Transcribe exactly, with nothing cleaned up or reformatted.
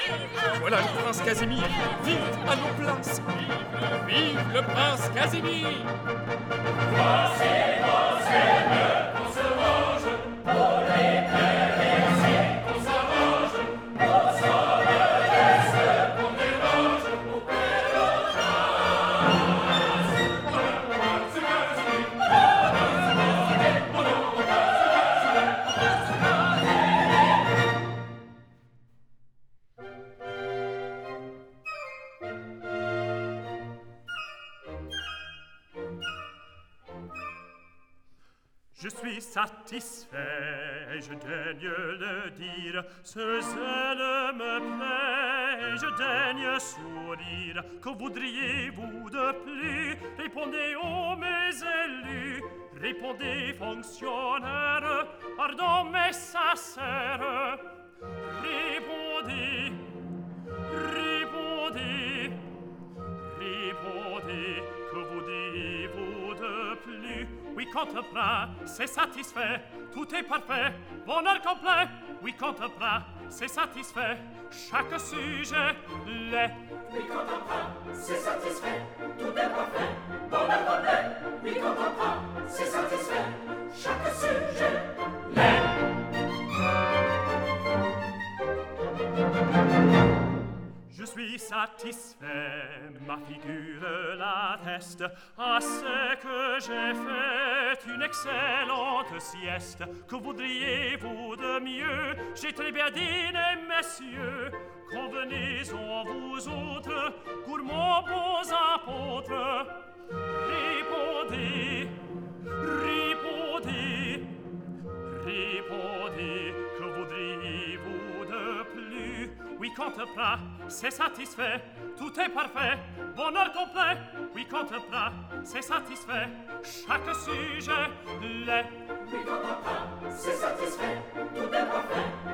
Voilà le prince Casimir. Vite, à nos places. Vive le prince Casimir. Voici vos scènes, qu'on se range, pour les pères qu'on s'arrange, pour s'en laisse, qu'on dérange, au Je suis satisfait, je daigne le dire, ce zèle me plaît, je daigne sourire. Que voudriez-vous de plus? Répondez aux mes élus, répondez fonctionnaires, ardents mais sincères. Répondez, répondez, répondez, que voudriez-vous de plus? Oui, compte plein, c'est satisfait, tout est parfait, bonheur complet. Oui, compte plein, c'est satisfait, chaque sujet l'est. Oui, compte plein, c'est satisfait, tout est parfait, bonheur complet. Oui, compte plein, c'est satisfait, chaque sujet l'est. Je suis satisfait, ma figure l'atteste, à ce que j'ai fait une excellente sieste. Que voudriez-vous de mieux? J'ai très bien dîné, messieurs. Convenez-en vous autres, gourmands bons apôtres. Répondez, répondez, répondez, que voudriez-vous de plus? Oui, compte plein, c'est satisfait, tout est parfait, bonheur complet. Oui, compte plein, c'est satisfait, chaque sujet l'est. Oui, compte plein, c'est satisfait, tout est parfait,